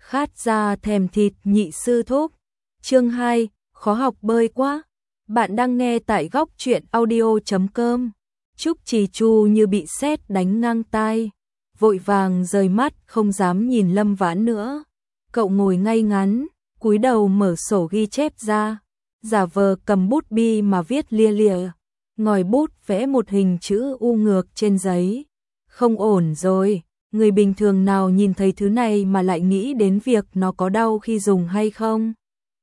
khát ra thèm thịt nhị sư thúc. Chương 2, khó học bơi quá. Bạn đang nghe tại góc truyện audio.com. Trúc Trì Chu như bị sét đánh ngang tai, vội vàng rời mắt không dám nhìn Lâm Vãn nữa. Cậu ngồi ngay ngắn, cúi đầu mở sổ ghi chép ra, giả vờ cầm bút bi mà viết lia lịa, ngòi bút vẽ một hình chữ U ngược trên giấy. Không ổn rồi, người bình thường nào nhìn thấy thứ này mà lại nghĩ đến việc nó có đau khi dùng hay không?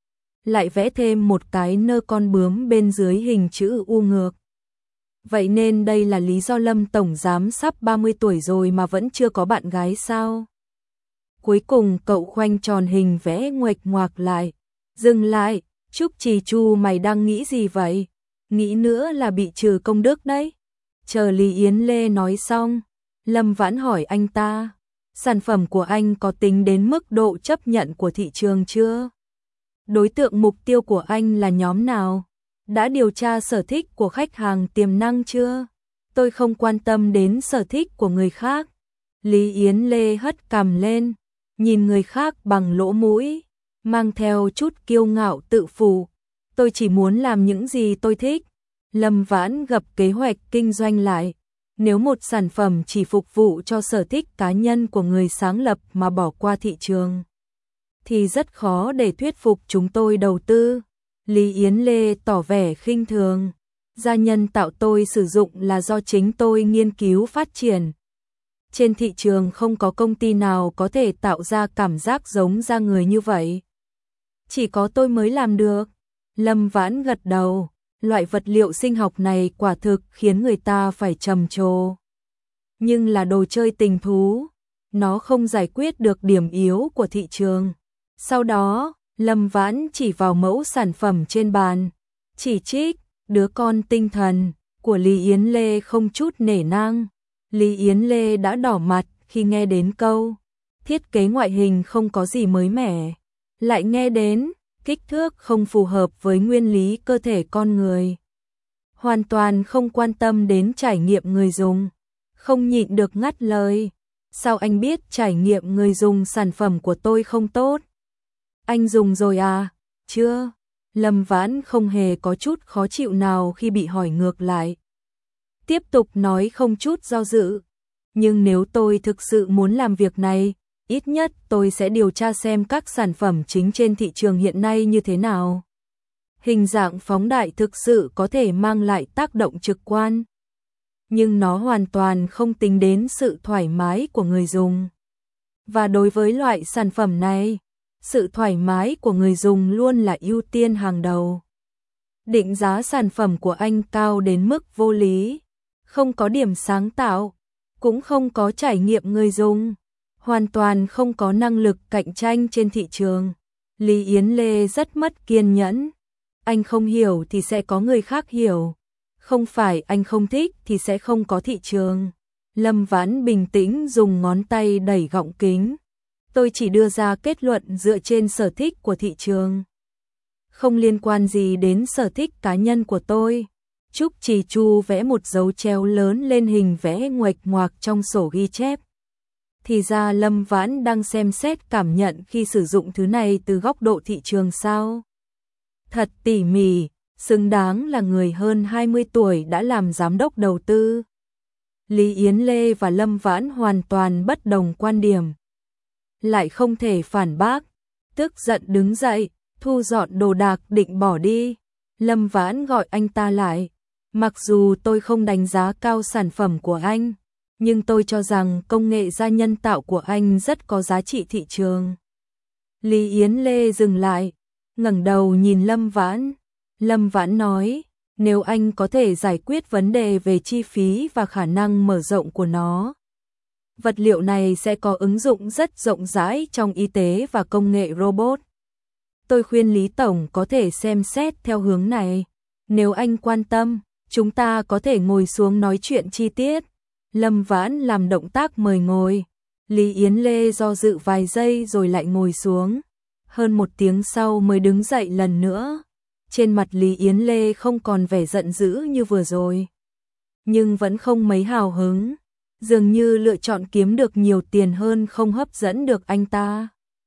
Lại vẽ thêm một cái nơ con bướm bên dưới hình chữ U ngược. Vậy nên đây là lý do Lâm tổng giám sắp 30 tuổi rồi mà vẫn chưa có bạn gái sao? Cuối cùng cậu khoanh tròn hình vẽ nguệch ngoạc lại. Dừng lại, Trúc Trì Chu mày đang nghĩ gì vậy? Nghĩ nữa là bị trừ công đức đấy. Chờ Lý Yến Lê nói xong, Lâm Vãn hỏi anh ta, sản phẩm của anh có tính đến mức độ chấp nhận của thị trường chưa? Đối tượng mục tiêu của anh là nhóm nào? Đã điều tra sở thích của khách hàng tiềm năng chưa? Tôi không quan tâm đến sở thích của người khác. Lý Yến Lê hất cằm lên, nhìn người khác bằng lỗ mũi, mang theo chút kiêu ngạo tự phụ. Tôi chỉ muốn làm những gì tôi thích. Lâm Vãn gập kế hoạch kinh doanh lại. Nếu một sản phẩm chỉ phục vụ cho sở thích cá nhân của người sáng lập mà bỏ qua thị trường, thì rất khó để thuyết phục chúng tôi đầu tư. Lý Yến Lê tỏ vẻ khinh thường. Da nhân tạo tôi sử dụng là do chính tôi nghiên cứu phát triển. Trên thị trường không có công ty nào có thể tạo ra cảm giác giống da người như vậy. Chỉ có tôi mới làm được. Lâm Vãn gật đầu. Loại vật liệu sinh học này quả thực khiến người ta phải trầm trồ. Nhưng là đồ chơi tình thú. Nó không giải quyết được điểm yếu của thị trường. Sau đó, Lâm Vãn chỉ vào mẫu sản phẩm trên bàn, chỉ trích, đứa con tinh thần của Lý Yến Lê không chút nể nang. Lý Yến Lê đã đỏ mặt khi nghe đến câu thiết kế ngoại hình không có gì mới mẻ, lại nghe đến kích thước không phù hợp với nguyên lý cơ thể con người. Hoàn toàn không quan tâm đến trải nghiệm người dùng, không nhịn được ngắt lời. Sao anh biết trải nghiệm người dùng sản phẩm của tôi không tốt? Anh dùng rồi à? Chưa. Lâm Vãn không hề có chút khó chịu nào khi bị hỏi ngược lại. Tiếp tục nói không chút do dự. Nhưng nếu tôi thực sự muốn làm việc này, ít nhất tôi sẽ điều tra xem các sản phẩm chính trên thị trường hiện nay như thế nào. Hình dạng phóng đại thực sự có thể mang lại tác động trực quan, nhưng nó hoàn toàn không tính đến sự thoải mái của người dùng. Và đối với loại sản phẩm này, sự thoải mái của người dùng luôn là ưu tiên hàng đầu. Định giá sản phẩm của anh cao đến mức vô lý, không có điểm sáng tạo, cũng không có trải nghiệm người dùng, hoàn toàn không có năng lực cạnh tranh trên thị trường. Lý Yến Lê rất mất kiên nhẫn. Anh không hiểu thì sẽ có người khác hiểu. Không phải anh không thích thì sẽ không có thị trường. Lâm Vãn bình tĩnh dùng ngón tay đẩy gọng kính. Tôi chỉ đưa ra kết luận dựa trên sở thích của thị trường, không liên quan gì đến sở thích cá nhân của tôi. Trúc Trì Chu vẽ một dấu treo lớn lên hình vẽ nguệch ngoạc trong sổ ghi chép. Thì ra Lâm Vãn đang xem xét cảm nhận khi sử dụng thứ này từ góc độ thị trường sao? Thật tỉ mỉ, xứng đáng là người hơn 20 tuổi đã làm giám đốc đầu tư. Lý Yến Lê và Lâm Vãn hoàn toàn bất đồng quan điểm, lại không thể phản bác, tức giận đứng dậy, thu dọn đồ đạc định bỏ đi. Lâm Vãn gọi anh ta lại. Mặc dù tôi không đánh giá cao sản phẩm của anh, nhưng tôi cho rằng công nghệ da nhân tạo của anh rất có giá trị thị trường. Lý Yến Lê dừng lại, ngẩng đầu nhìn Lâm Vãn. Lâm Vãn nói, nếu anh có thể giải quyết vấn đề về chi phí và khả năng mở rộng của nó, vật liệu này sẽ có ứng dụng rất rộng rãi trong y tế và công nghệ robot. Tôi khuyên Lý Tổng có thể xem xét theo hướng này. Nếu anh quan tâm, chúng ta có thể ngồi xuống nói chuyện chi tiết. Lâm Vãn làm động tác mời ngồi. Lý Yến Lê do dự vài giây rồi lại ngồi xuống. Hơn 1 tiếng sau mới đứng dậy lần nữa. Trên mặt Lý Yến Lê không còn vẻ giận dữ như vừa rồi, nhưng vẫn không mấy hào hứng. Dường như lựa chọn kiếm được nhiều tiền hơn không hấp dẫn được anh ta.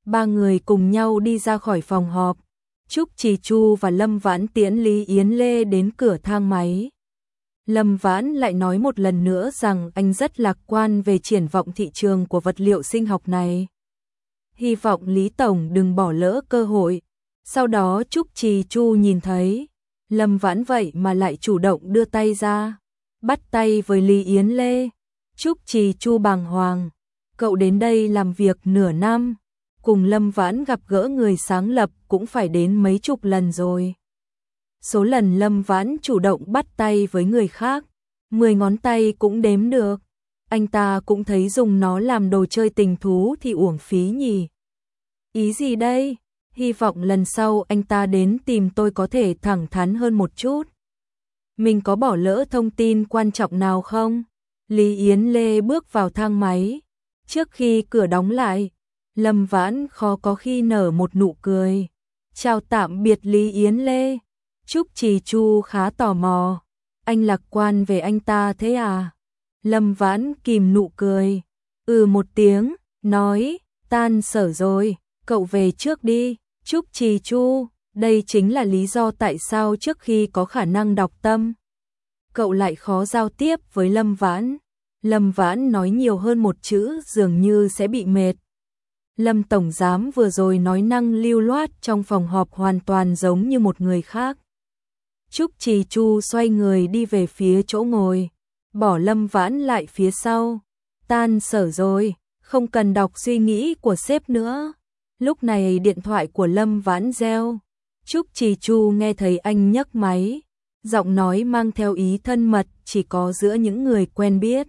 Ba người cùng nhau đi ra khỏi phòng họp. Trúc Trì Chu và Lâm Vãn tiễn Lý Yến Lê đến cửa thang máy. Lâm Vãn lại nói một lần nữa rằng anh rất lạc quan về triển vọng thị trường của vật liệu sinh học này. Hy vọng Lý Tổng đừng bỏ lỡ cơ hội. Sau đó Trúc Trì Chu nhìn thấy Lâm Vãn vậy mà lại chủ động đưa tay ra, bắt tay với Lý Yến Lê. Trúc Trì Chu bàng hoàng. Cậu đến đây làm việc nửa năm, cùng Lâm Vãn gặp gỡ người sáng lập cũng phải đến mấy chục lần rồi. Số lần Lâm Vãn chủ động bắt tay với người khác, 10 ngón tay cũng đếm được. Anh ta cũng thấy dùng nó làm đồ chơi tình thú thì uổng phí nhỉ. Ý gì đây? Hy vọng lần sau anh ta đến tìm tôi có thể thẳng thắn hơn một chút. Mình có bỏ lỡ thông tin quan trọng nào không? Lý Yến Lê bước vào thang máy. Trước khi cửa đóng lại, Lâm Vãn khó có khi nở một nụ cười. Chào tạm biệt Lý Yến Lê. Trúc Trì Chu khá tò mò. Anh lạc quan về anh ta thế à? Lâm Vãn kìm nụ cười. Một tiếng, nói, tan sở rồi, cậu về trước đi. Trúc Trì Chu, đây chính là lý do tại sao trước khi có khả năng đọc tâm, cậu lại khó giao tiếp với Lâm Vãn. Lâm Vãn nói nhiều hơn một chữ dường như sẽ bị mệt. Lâm Tổng Giám vừa rồi nói năng lưu loát trong phòng họp hoàn toàn giống như một người khác. Trúc Trì Chu xoay người đi về phía chỗ ngồi, bỏ Lâm Vãn lại phía sau. Tan sở rồi, không cần đọc suy nghĩ của sếp nữa. Lúc này điện thoại của Lâm Vãn reo. Trúc Trì Chu nghe thấy anh nhấc máy, giọng nói mang theo ý thân mật chỉ có giữa những người quen biết.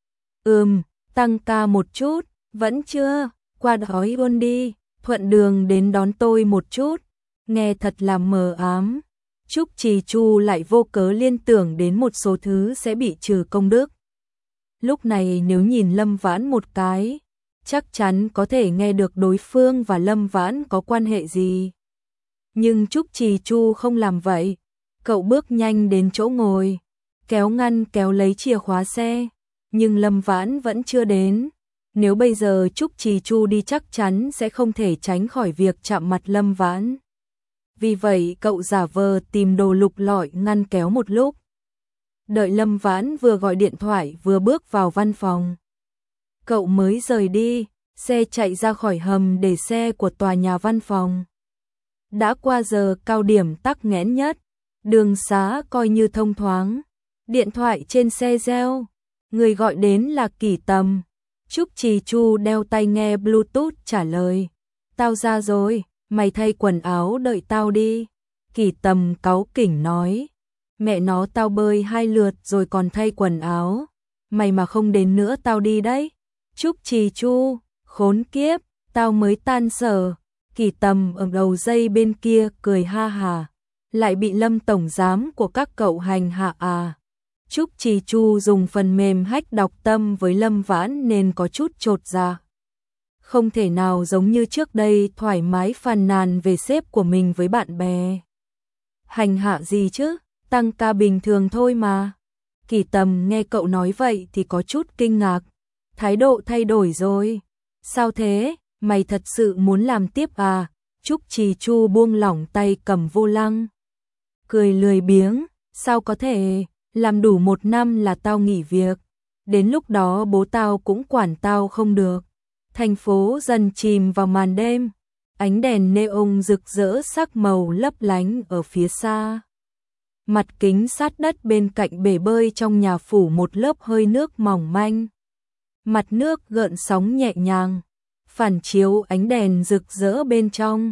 Tăng ca một chút, vẫn chưa, qua đói luôn đi, thuận đường đến đón tôi một chút. Nghe thật là mờ ám. Trúc Trì Chu lại vô cớ liên tưởng đến một số thứ sẽ bị trừ công đức. Lúc này nếu nhìn Lâm Vãn một cái, chắc chắn có thể nghe được đối phương và Lâm Vãn có quan hệ gì. Nhưng Trúc Trì Chu không làm vậy. Cậu bước nhanh đến chỗ ngồi, kéo ngăn kéo lấy chìa khóa xe. Nhưng Lâm Vãn vẫn chưa đến. Nếu bây giờ Trúc Trì Chu đi chắc chắn sẽ không thể tránh khỏi việc chạm mặt Lâm Vãn. Vì vậy cậu giả vờ tìm đồ lục lọi ngăn kéo một lúc. Đợi Lâm Vãn vừa gọi điện thoại vừa bước vào văn phòng, cậu mới rời đi. Xe chạy ra khỏi hầm để xe của tòa nhà văn phòng. Đã qua giờ cao điểm tắc nghẽn nhất, đường xá coi như thông thoáng. Điện thoại trên xe reo, người gọi đến là Kỷ Tầm. Trúc Trì Chu đeo tai nghe Bluetooth trả lời. Tao ra rồi, mày thay quần áo đợi tao đi. Kỷ Tầm cáu kỉnh nói. Mẹ nó, tao bơi 2 lượt rồi còn thay quần áo. Mày mà không đến nữa tao đi đấy. Trúc Trì Chu, khốn kiếp, tao mới tan sở. Kỷ Tầm ở đầu dây bên kia cười ha hà. Lại bị Lâm Tổng Giám của các cậu hành hạ à? Trúc Trì Chu dùng phần mềm hack đọc tâm với Lâm Vãn nên có chút chột dạ. Không thể nào giống như trước đây thoải mái phàn nàn về sếp của mình với bạn bè. Hành hạ gì chứ, tăng ca bình thường thôi mà. Kỷ Tầm nghe cậu nói vậy thì có chút kinh ngạc. Thái độ thay đổi rồi. Sao thế, mày thật sự muốn làm tiếp à? Trúc Trì Chu buông lỏng tay cầm vô lăng. Cười lười biếng, sao có thể, làm đủ 1 năm là tao nghỉ việc. Đến lúc đó bố tao cũng quản tao không được. Thành phố dần chìm vào màn đêm. Ánh đèn neon rực rỡ sắc màu lấp lánh ở phía xa. Mặt kính sát đất bên cạnh bể bơi trong nhà phủ một lớp hơi nước mỏng manh. Mặt nước gợn sóng nhẹ nhàng, phản chiếu ánh đèn rực rỡ bên trong.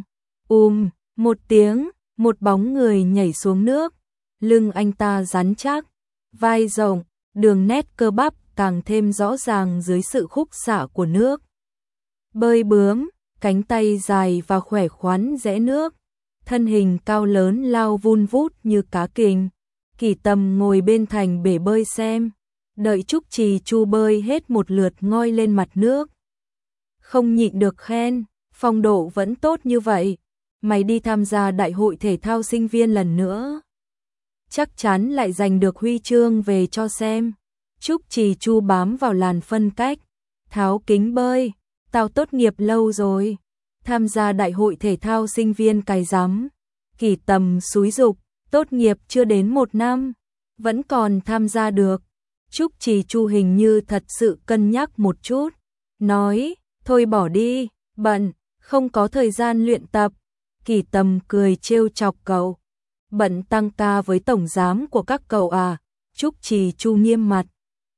Một tiếng, một bóng người nhảy xuống nước. Lưng anh ta rắn chắc, vai rộng, đường nét cơ bắp càng thêm rõ ràng dưới sự khúc xạ của nước. Bơi bướm, cánh tay dài và khỏe khoắn rẽ nước, thân hình cao lớn lao vun vút như cá kình. Kỷ Tầm ngồi bên thành bể bơi xem, đợi Trúc Trì Chu bơi hết một lượt ngoi lên mặt nước. Không nhịn được khen, phong độ vẫn tốt như vậy, mày đi tham gia đại hội thể thao sinh viên lần nữa, chắc chắn lại giành được huy chương về cho xem. Trúc Trì Chu bám vào làn phân cách, tháo kính bơi, tao tốt nghiệp lâu rồi. tham gia đại hội thể thao sinh viên cái rắm. Kỳ Tầm xúi giục, tốt nghiệp chưa đến 1 năm, vẫn còn tham gia được. Trúc Trì Chu hình như thật sự cân nhắc một chút, nói, thôi bỏ đi, bận, không có thời gian luyện tập. Kỳ Tầm cười trêu chọc cậu, bận tăng ca với tổng giám của các cậu à? Trúc Trì Chu nghiêm mặt,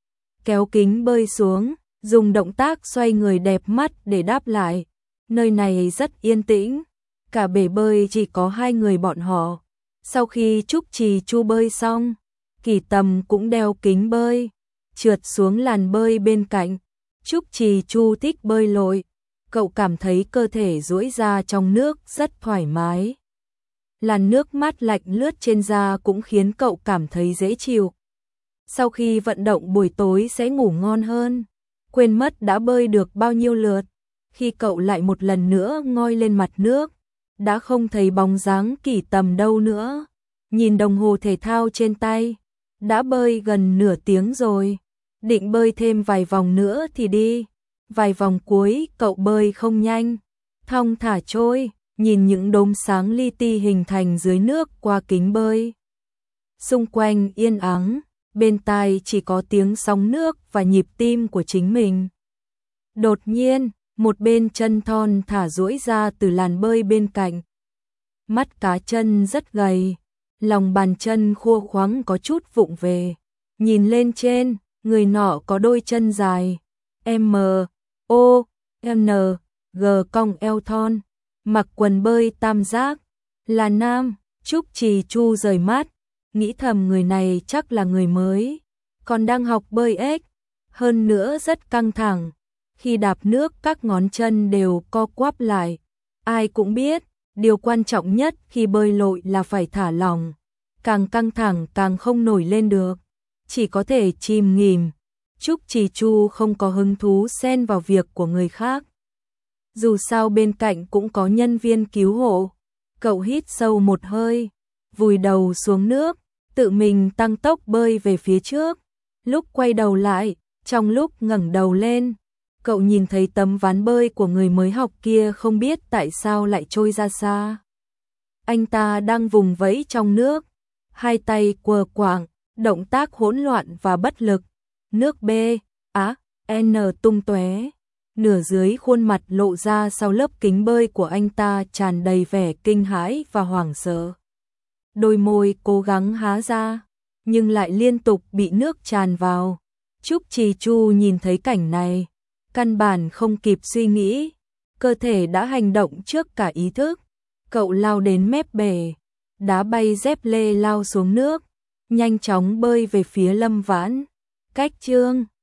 kéo kính bơi xuống, dùng động tác xoay người đẹp mắt để đáp lại. Nơi này rất yên tĩnh, cả bể bơi chỉ có 2 người bọn họ. Sau khi Trúc Trì Chu bơi xong, Kỳ Tầm cũng đeo kính bơi, trượt xuống làn bơi bên cạnh. Trúc Trì Chu thích bơi lội, cậu cảm thấy cơ thể duỗi ra trong nước rất thoải mái. Làn nước mát lạnh lướt trên da cũng khiến cậu cảm thấy dễ chịu. Sau khi vận động buổi tối sẽ ngủ ngon hơn, quên mất đã bơi được bao nhiêu lượt. Khi cậu lại một lần nữa ngoi lên mặt nước, đã không thấy bóng dáng Kỳ Tầm đâu nữa. Nhìn đồng hồ thể thao trên tay, đã bơi gần nửa tiếng rồi, định bơi thêm vài vòng nữa thì đi. Vài vòng cuối cậu bơi không nhanh, thong thả trôi, nhìn những đốm sáng li ti hình thành dưới nước qua kính bơi. Xung quanh yên ắng, bên tai chỉ có tiếng sóng nước và nhịp tim của chính mình. Đột nhiên, một bên chân thon thả duỗi ra từ làn bơi bên cạnh. Mắt cá chân rất gầy, lòng bàn chân khô khoắng có chút vụng về. Nhìn lên trên, người nọ có đôi chân dài, M, O, N, G cong eo thon, mặc quần bơi tam giác, là nam. Trúc Trì Chu rời mắt, nghĩ thầm người này chắc là người mới, còn đang học bơi ếch, hơn nữa rất căng thẳng. Khi đạp nước các ngón chân đều co quắp lại. Ai cũng biết, điều quan trọng nhất khi bơi lội là phải thả lỏng. Càng căng thẳng càng không nổi lên được, chỉ có thể chìm nghỉm. Trúc Trì Chu không có hứng thú xen vào việc của người khác. Dù sao bên cạnh cũng có nhân viên cứu hộ. Cậu hít sâu một hơi, vùi đầu xuống nước, tự mình tăng tốc bơi về phía trước. Lúc quay đầu lại, trong lúc ngẩng đầu lên, cậu nhìn thấy tấm ván bơi của người mới học kia không biết tại sao lại trôi ra xa. Anh ta đang vùng vẫy trong nước, hai tay quờ quạng, động tác hỗn loạn và bất lực. Nước B, N tung tóe, nửa dưới khuôn mặt lộ ra sau lớp kính bơi của anh ta tràn đầy vẻ kinh hãi và hoảng sợ. Đôi môi cố gắng há ra, nhưng lại liên tục bị nước tràn vào. Trúc Trì Chu nhìn thấy cảnh này, căn bản không kịp suy nghĩ, cơ thể đã hành động trước cả ý thức. Cậu lao đến mép bể, đá bay dép lê lao xuống nước, nhanh chóng bơi về phía Lâm Vãn. Cách chương